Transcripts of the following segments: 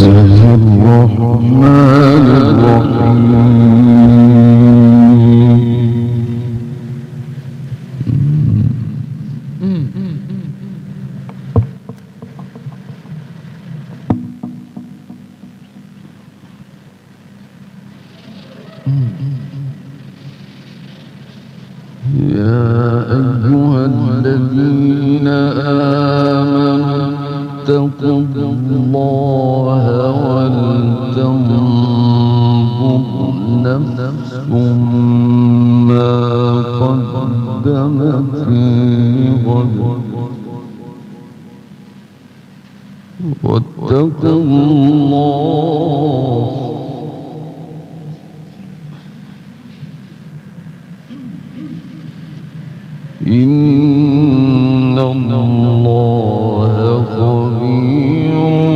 الله الرحمن الرحيم. يا أيها الذين آمنوا اتقوا الله ولتنظر نفس ما قدمت لغد واتقوا الله إن الله خبير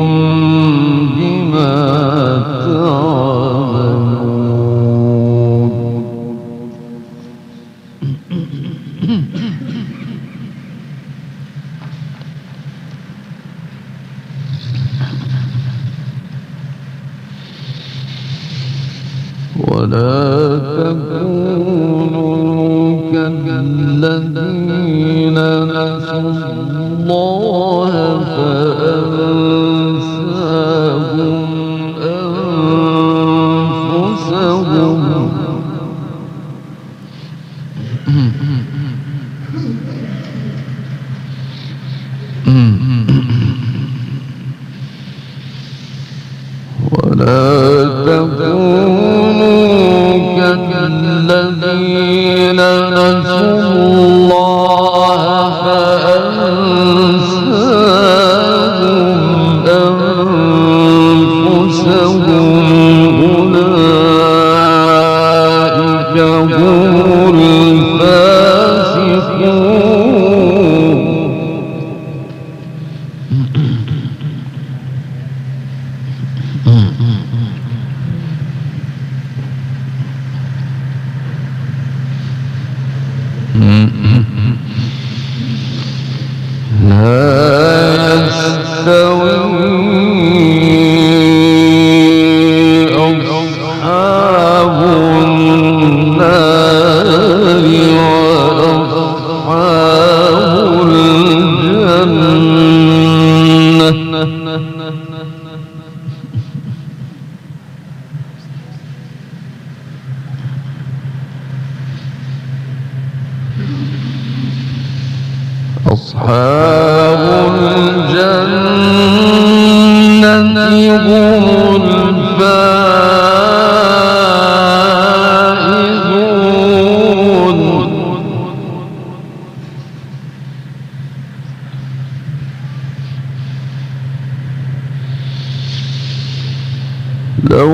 بما تعملون. ولا تكونوا كالذين نسوا الله فأنساهم أنفسهم ولا تكونوا كالذين نسوا الله فأنساهم أنفسهم أولئك هم الفاسقون. لا يستوي أصحاب النار وأصحاب الجنة أصحاب الجنة هم الفائزون. لو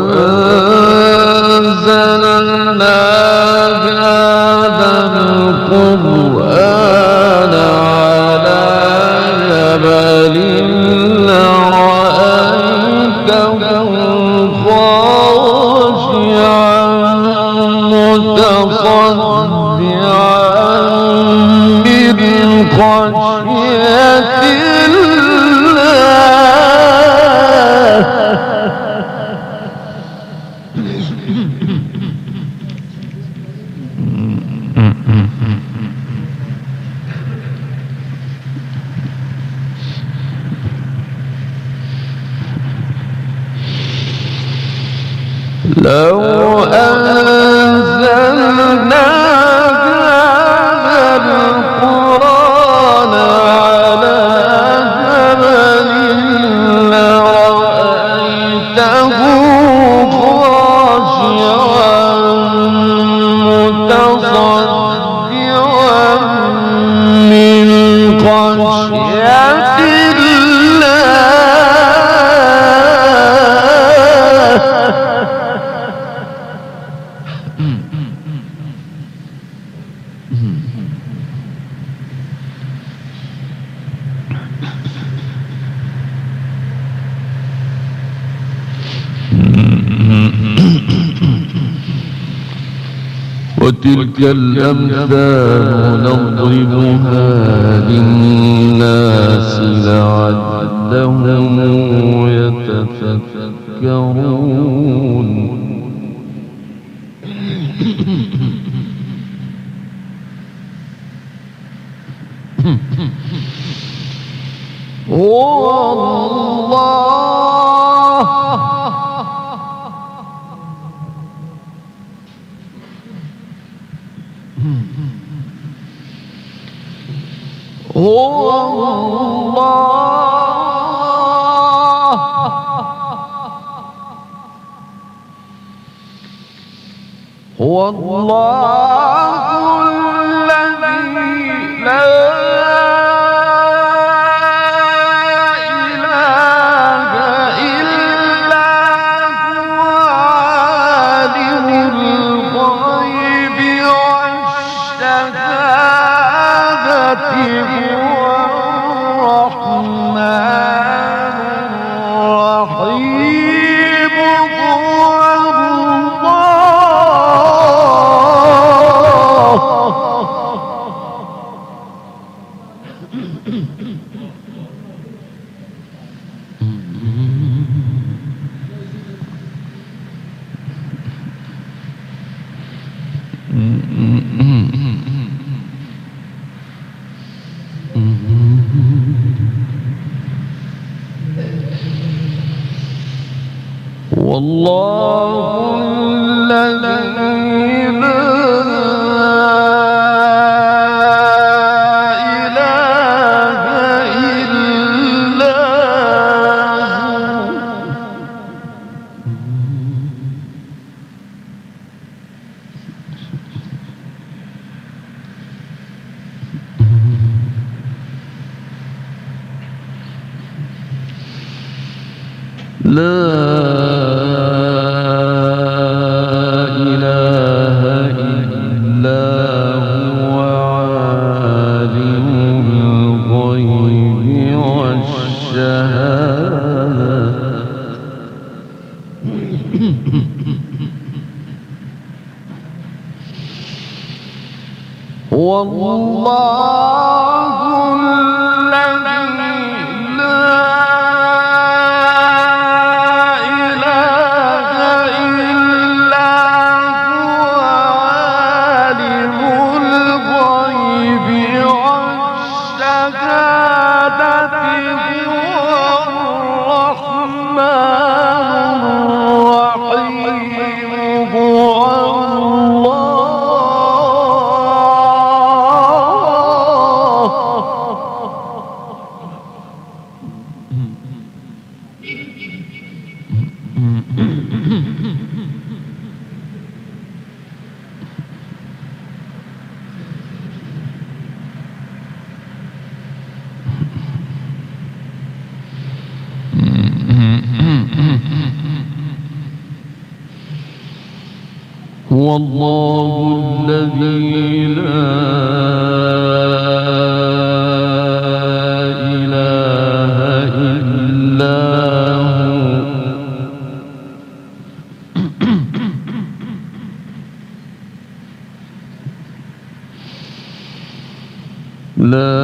أنزلنا هذا القرآن على جبل لرأيته خاشعا متصدعا من خشية لو أنزلنا هذا القرآن على جبل لرأيته خاشعا متصدعا من خشية وتلك الأمثال نضربها للناس لعلهم يتفكرون. يتفكرون هو الله الذي لا إله إلا هو عالم الغيب والشهادة هو الرحمن الرحيم هو والله الذي لا إله إلا هو لا إله إلا هو عالم الغيب والشهادة هو الله الذي لا هو الله الذي لا إله إلا هو لا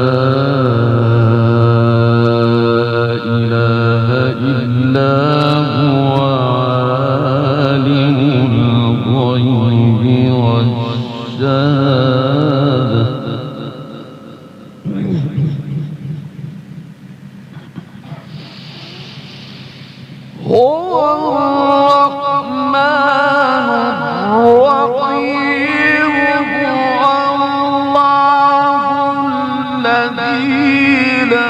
إله إلا هو عالم الغيب والشهادة هو الرحمن الرحيم هو الله الذي لا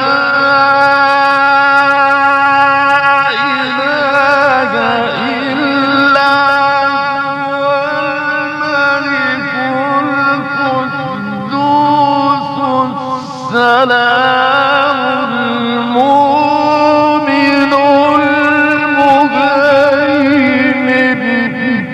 السلام المؤمن المهيمن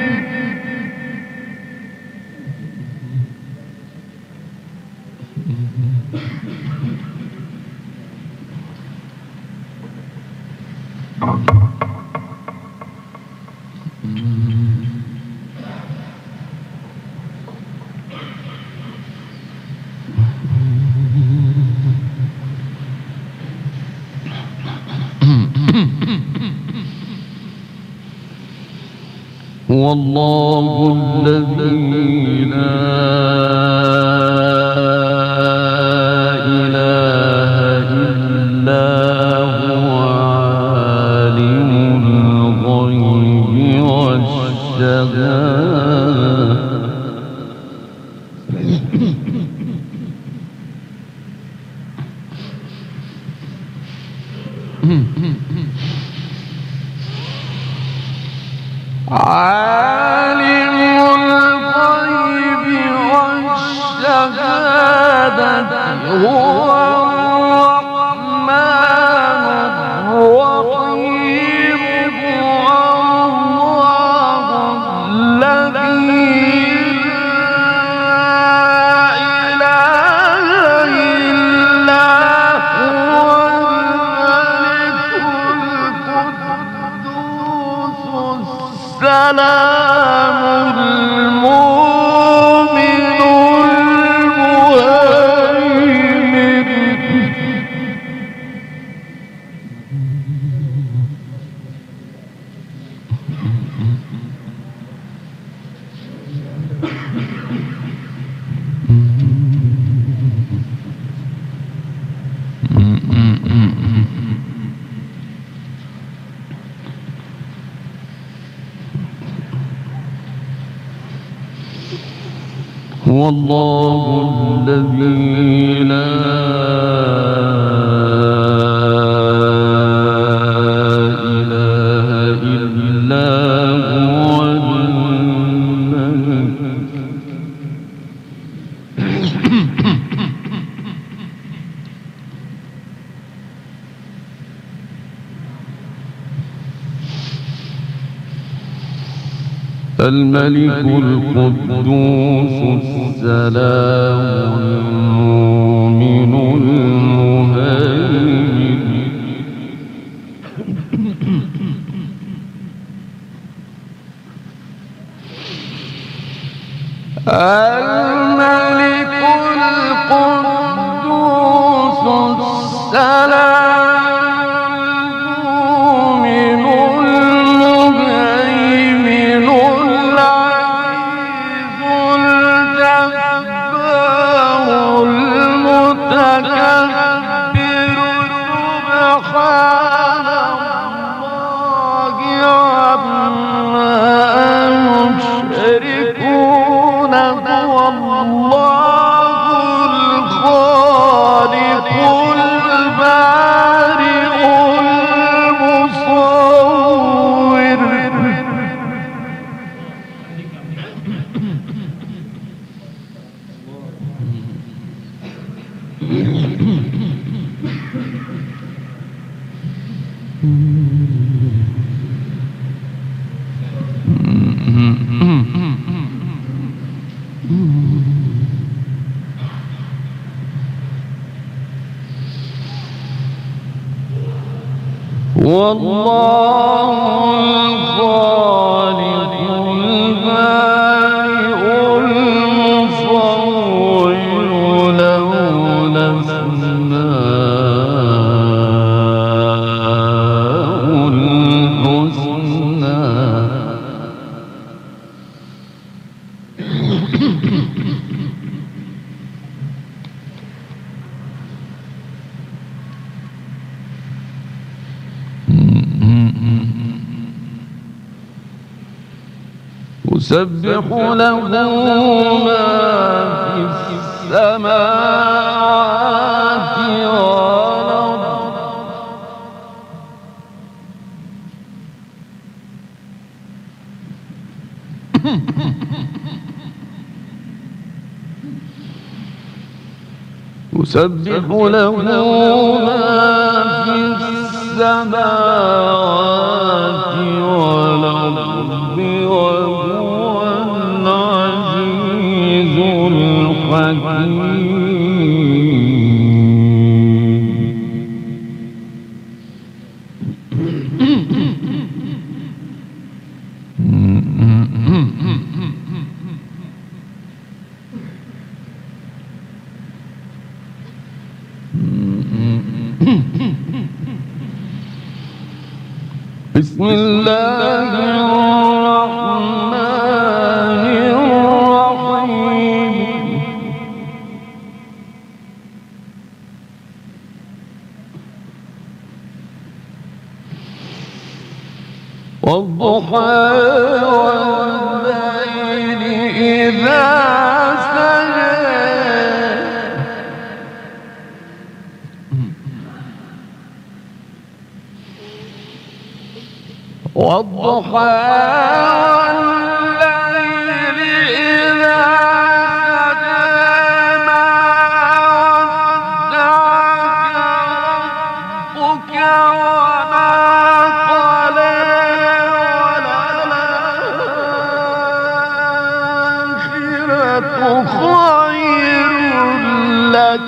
الله الذي لا إله إلا هو عالم الغيب والشهادة عالم الغيب والشهادة هو الرحمن الرحيم الله الذي لا إله إلا هو الملك القدوس السلام المؤمن المهيمن هو الله الذي لا إله إلا هو الملك القدوس السلام المؤمن المهيمن الملك القدوس السلام المؤمن المهيمن العزيز الجبار المتكبر سبحان الله عما يشركون هو الله الخالق البارئ المصور والله الخالق البارئ المصور له الأسماء الحسنى يسبح له ما في السماوات والأرض يسبح له ما في السماوات والأرض وهو العزيز الحكيم بسم الله الرحمن والضحى والليل إذا سجى والضحى والليل إذا سجى ما ودعك ربك وما قلى وللآخرة خير لك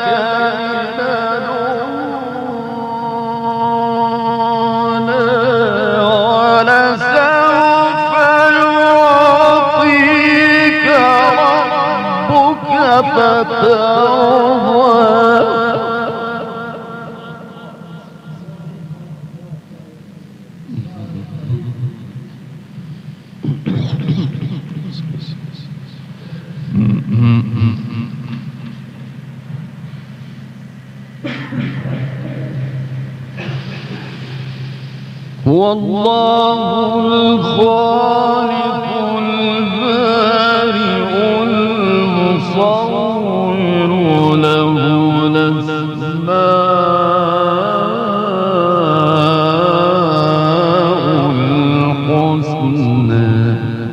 هو الله الخالق البارئ المصور له الأسماء الحسنى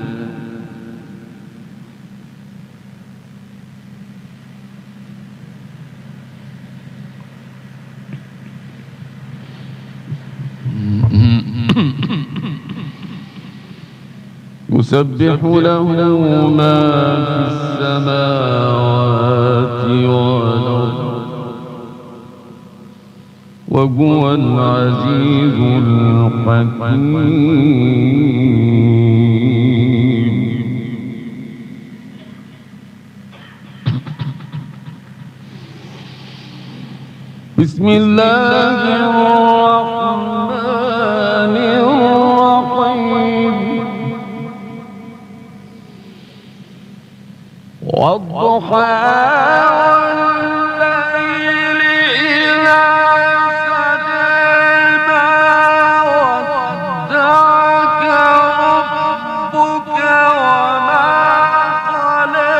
يسبح له ما في السماوات والأرض وهو العزيز الحكيم بسم الله الرحمن الرحيم والضحى والليل إذا سجى ما ودعك ربك وما قلى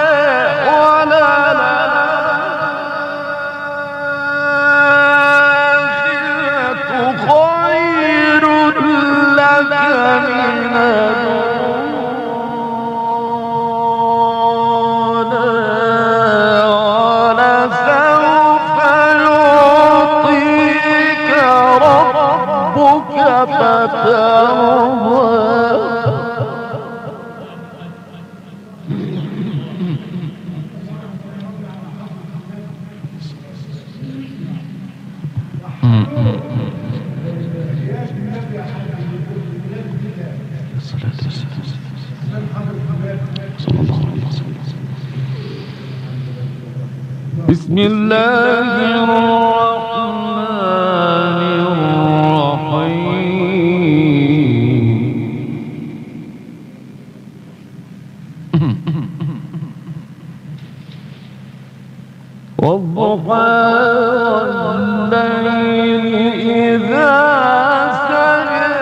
وللآخرة خير لك من بسم الله الرحمن الرحيم والضحى والليل إذا سجى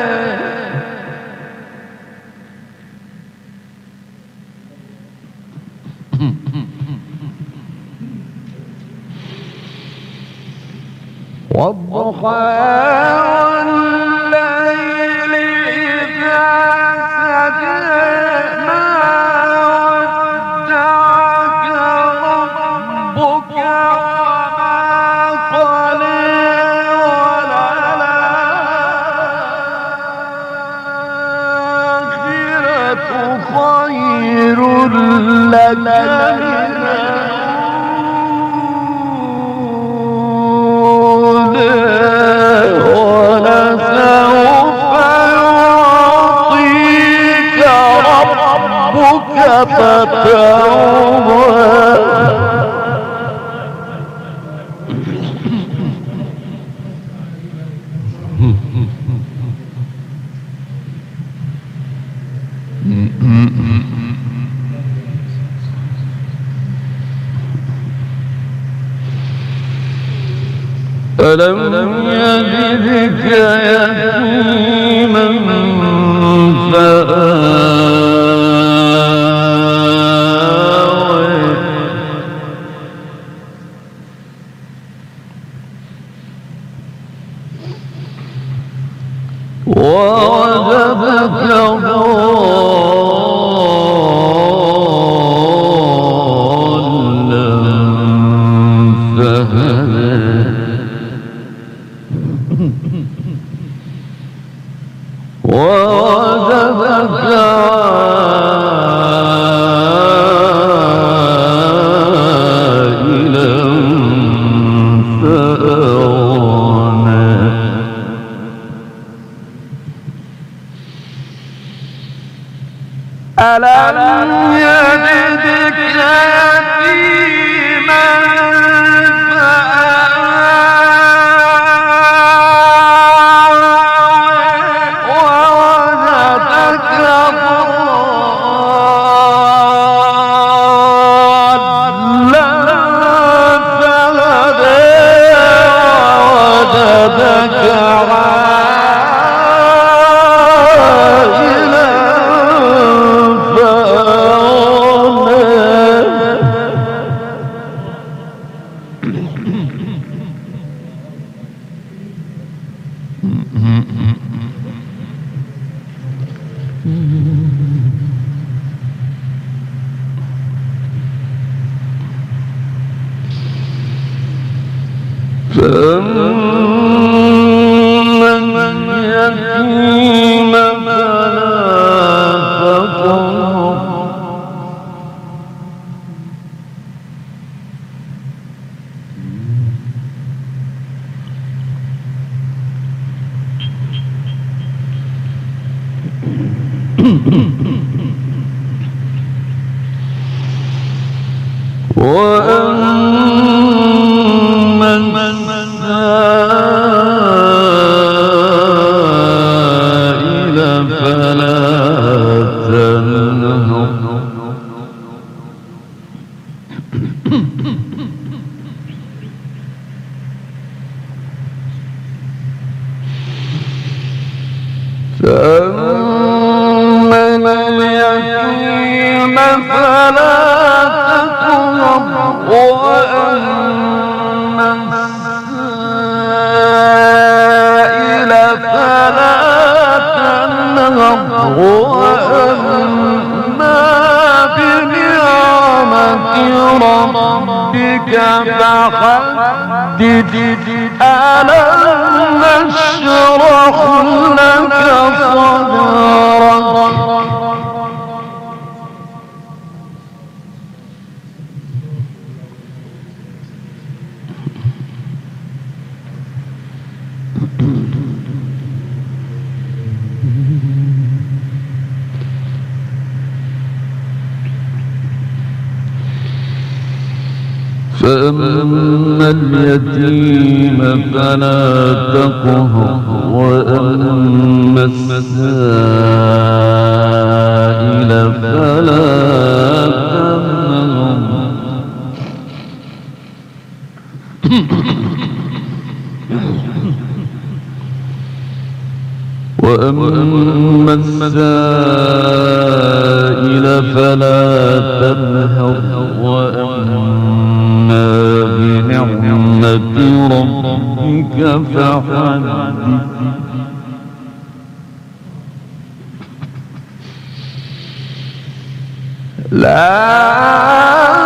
والضحى والليل إذا سجى ما ودعك ربك وما قلى وللآخرة خير لك ألم يجدك يتيما ووجدك ضالا فهدى ووجدك عائلا فأغنى ألم يجدك يتيما ووجدك ضالا فهدى ووجدك عائلا فأما اليتيم فلا تقهر وأما السائل فلا تنهر فأما اليتيم فلا تقهر وأما السائل فلا تنهر وأما بنعمة ربك فحدث ألم نشرح لك صدرك فأما اليتيم فلا تقهر وأما السائل فلا تنهر وأما السائل فلا تنهر وأما بنعمة ربك فحدث لا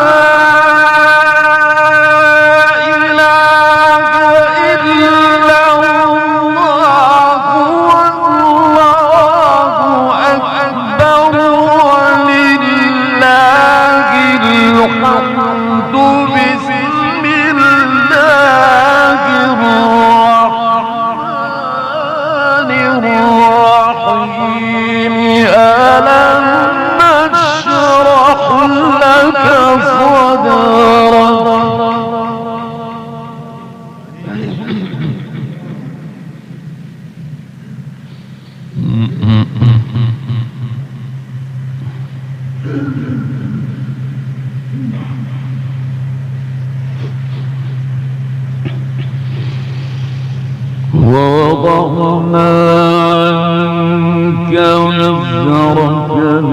ووضعنا عنك وزرك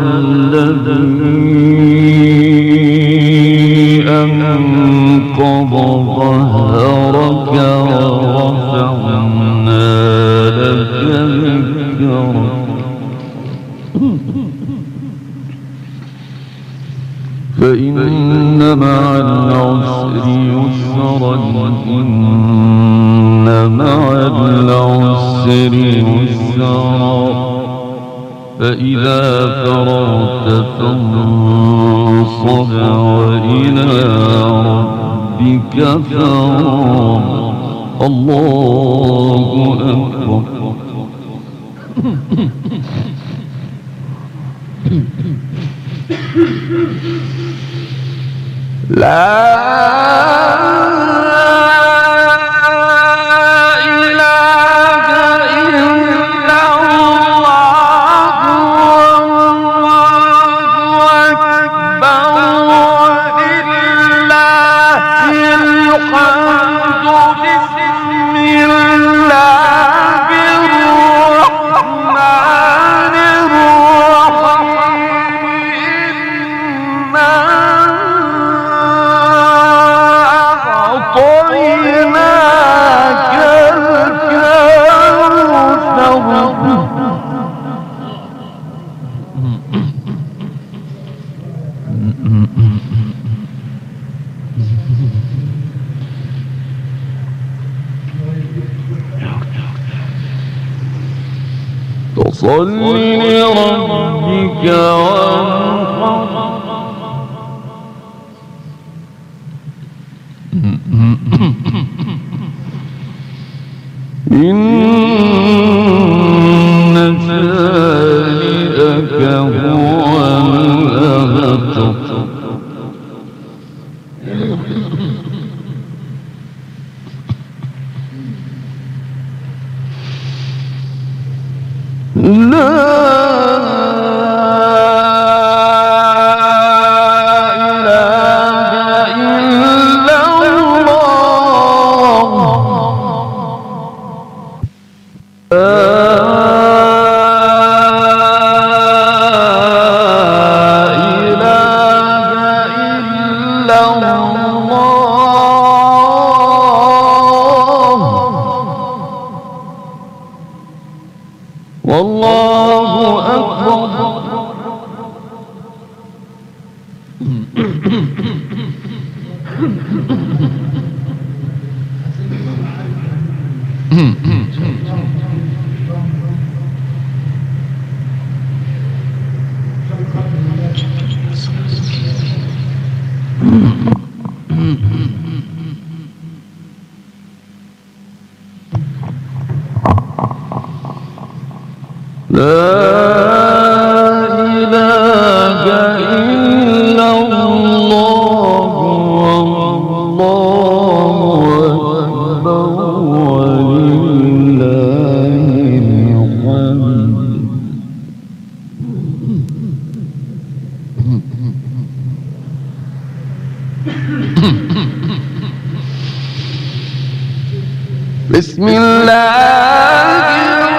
الذي أنقض ظهرك ورفعنا ذكرك فإن مع العسر يسرا إن مع العسر يسرا فإذا فرغت فانصب وإلى ربك فارغب الله أكبر لا فصل لربك وانحر إن شانئك هو الأبتر والله أكبر لا إله إلا الله والله أكبر ولله الحمد بسم الله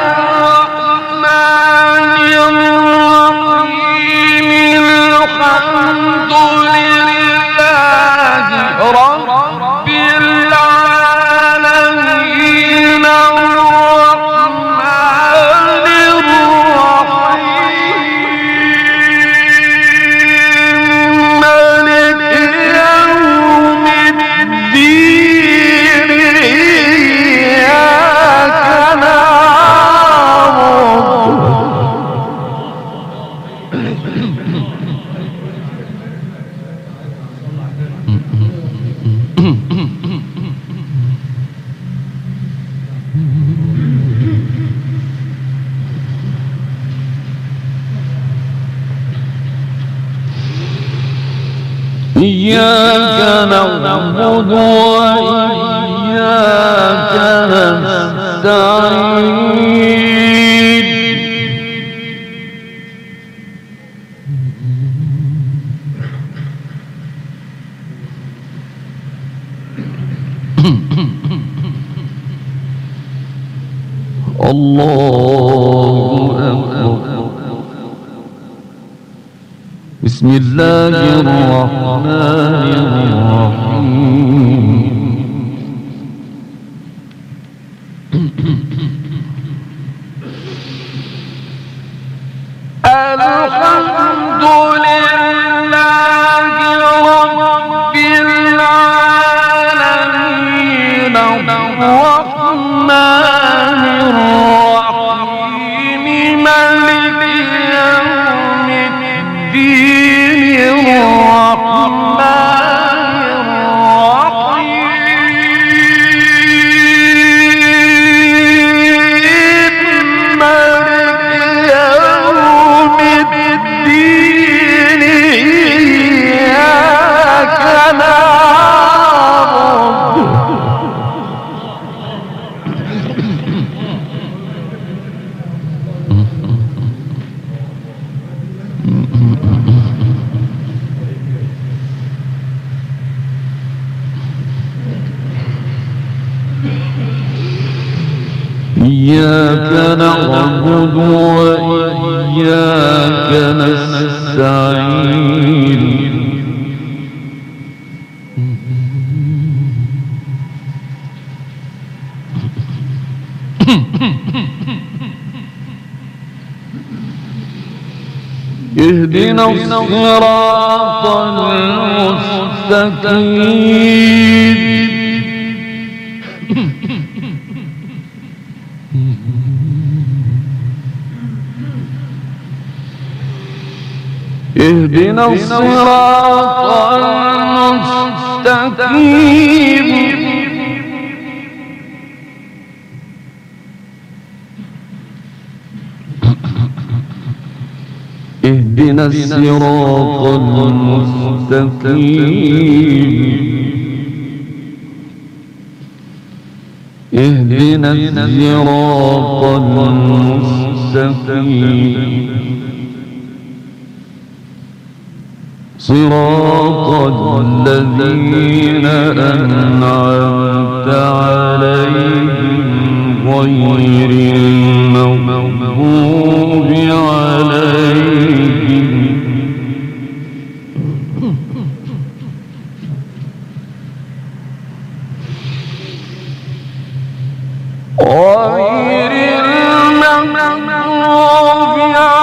إياك نعبد وإياك نستعين الله أكبر بسم الله الرحمن الرحيم إياك نعبد وإياك نستعين اهدنا الصراط المستقيم اهدنا الصراط المستقيم اهدنا الصراط المستقيم اهدنا الصراط المستقيم صراط الذين أنعمت عليهم غير المغضوب عليهم غير المغضوب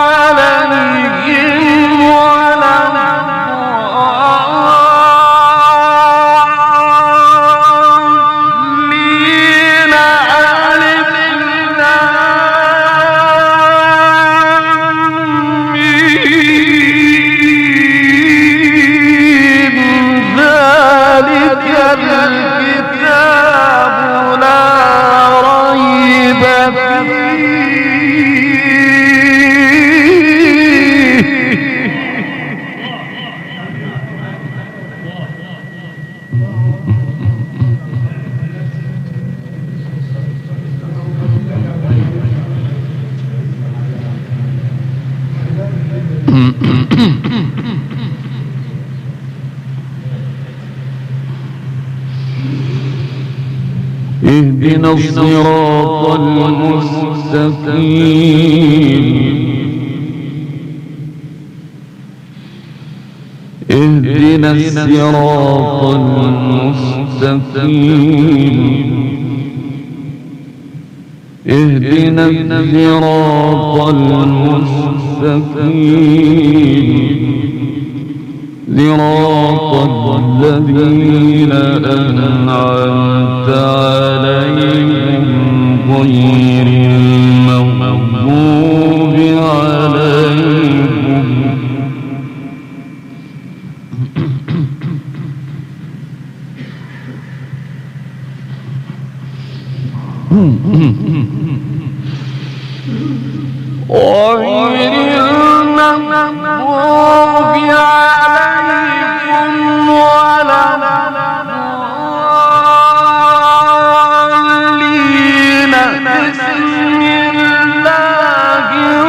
عليهم ولا الضالين ذلك الكتاب لا ريب اهدنا الصراط المستقيم اهدنا الصراط المستقيم اهدنا الصراط المستقيم صراط الذين أنعمت عليهم غير المغضوب عليهم غير المغضوب عليهم ولا الضالين بسم الله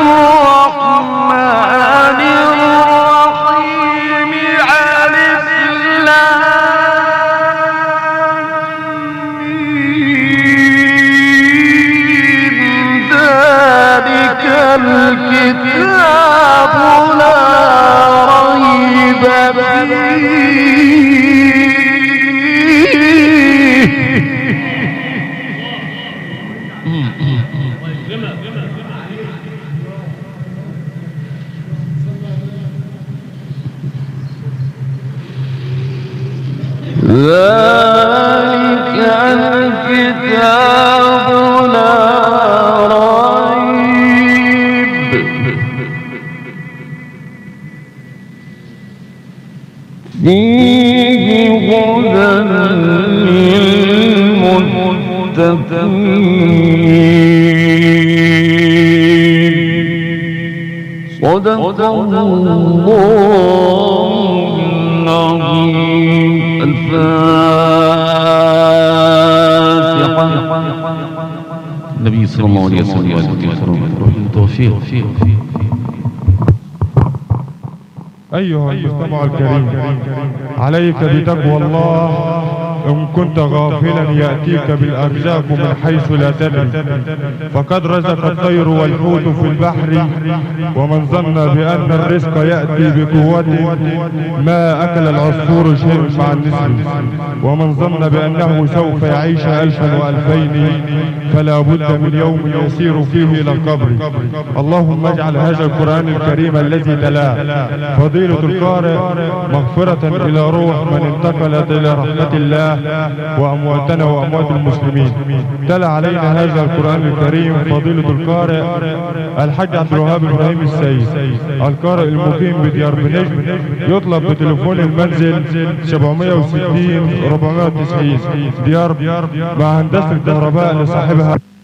الرحمن الرحيم ألف لام ميم ذلك الكتاب لا ريب ذلك الكتاب لا ريب فيه هدى للمتقين صدق الله العظيم. الفاتحة. النبي صلى الله عليه وسلم التوفيق. أيها المستمع الكريم، عليك بتقوى الله إن كنت غافلا يأتيك بالأرزاق من حيث لا تدري، فقد رزق الطير والحوت في البحر، ومن ظن بأن الرزق يأتي بقوته ما أكل العصفور شيء مع النسر، ومن ظن بأنه سوف يعيش 1000 و2000 فلا بد من يوم يسير فيه إلى القبر. اللهم اجعل هذا القرآن الكريم الذي تلاه فضيلة القارئ مغفرة إلى روح من انتقلت إلى رحمة الله وأمواتنا وأموات المسلمين. تلا علينا هذا القرآن الكريم فضيلة القارئ الحاج عبد الوهاب إبراهيم السيد، القارئ المقيم بديار بنجم، يطلب بتليفون المنزل 760 490 ديار مع هندسة الكهرباء لصاحبها.